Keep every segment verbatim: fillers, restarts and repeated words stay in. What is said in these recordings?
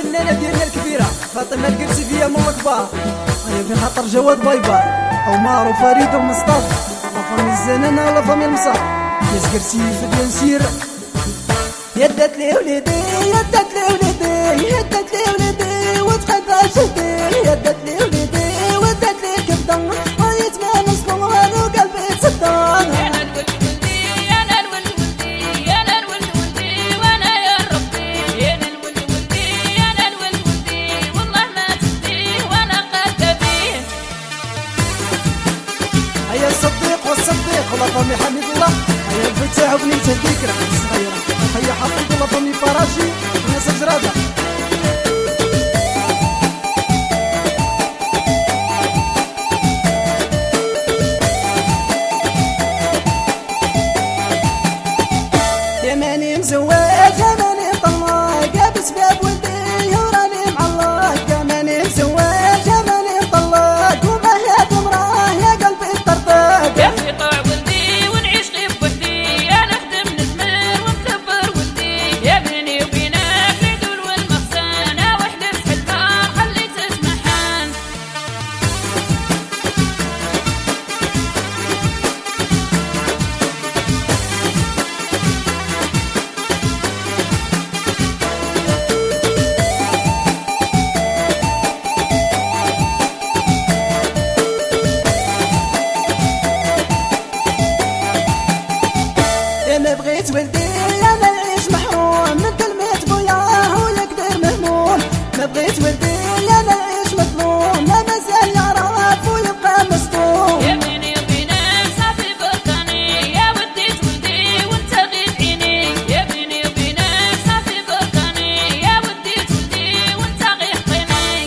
الفنانة ديالنا الكبيرة فاطمة القرسيفية من الكبار. هيا في خاطر جواد بايبا عمار وفريد ومصطفى لافامي الزنانة ولا فامي المصاف ياس قرسيف ديال سير. يدات لي وليدي يدات لي وليدي يدات لي وليدي وتقدر شدي يدات لي وليدي ودات لي الكبدة غايت ما نسكن وقلبي تصدر. هيا الصديق والصديق ولا فامي حميد الله هيا الفتاح وبنيته الذكرى الصغيرة هيا حفيظ ولا فامي فراشي وناس جرادة. يا ماني مزواج يا ماني مطلق يا بسباب ولدي وراني معلق يا ماني مزواج يا ماني مطلق وما هي بمراه يا قلبي طرطق. يا في طوع ولدي ونعيش غير بوحدي يا نخدم نثمر ونكبر ولدي يا بيني وبينك العدول والمخزنة وحدة في حلفة خليت اسمحان. ما بغيت ولدي انا نعيش محروم من كلمة بوياه ويقدر مهموم. ما بغيت ولدي انا نعيش مظلوم لا مازال يعرف ويبقى مسطوم. يا بيني وبينك صافي بركاني يا وديت ولدي وانت غير عيني يا بيني وبينك صافي بركاني يا وديت ولدي وانت غير قيمي.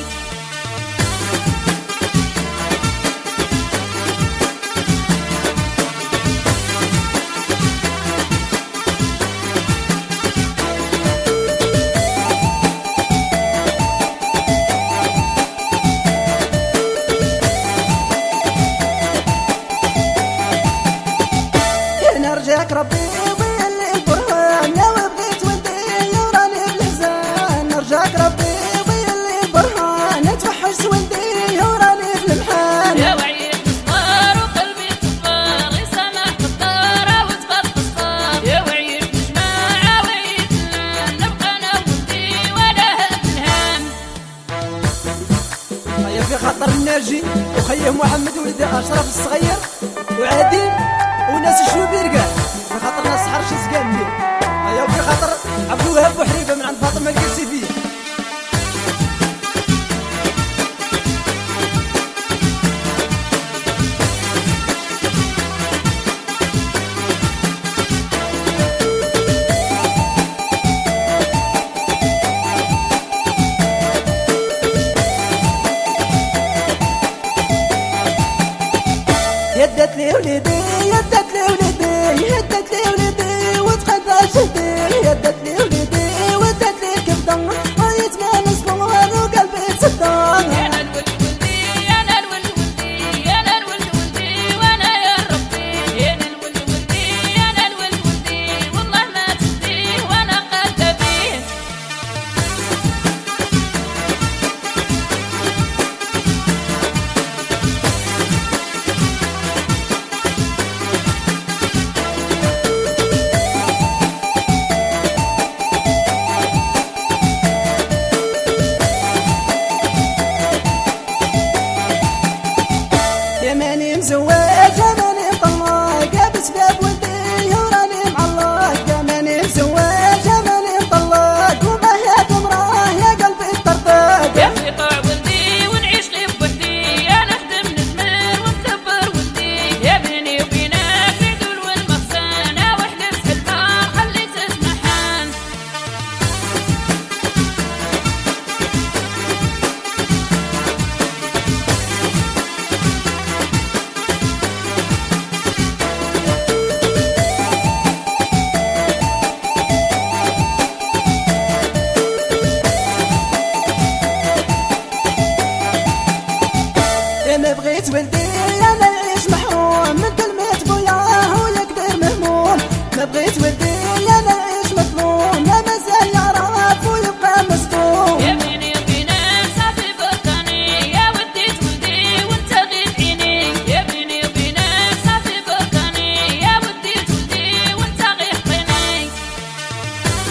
نرجاك ربي يضيع لي البرهان لو بغيت ولدي وراني بلهزان. نرجاك ربي يضيع لي البرهان توحش ولدي وراني في المحان. يا وعيت صغار وقلبي صغار يسامح قدارة وتبط الصار يا وعيت جماعة وعيت اللان نبقى انا ولدي ولا هاد الهام. هيا في خاطر الناجي وخيه محمد ولدي اشرف الصغير وعادل وناس الشوبير كاع في خاطر ناس حرش زقامي. هيا وفي خاطر عبد الوهاب وحريفه من عند فاطمه القرسيفيه. يدات لي وليدي يدات لي وليدي يدات لي وليدي وتقدر شدي يدات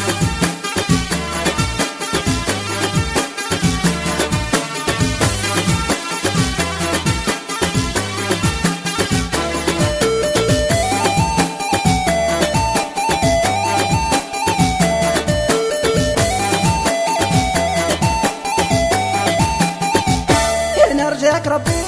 نرجعك ربي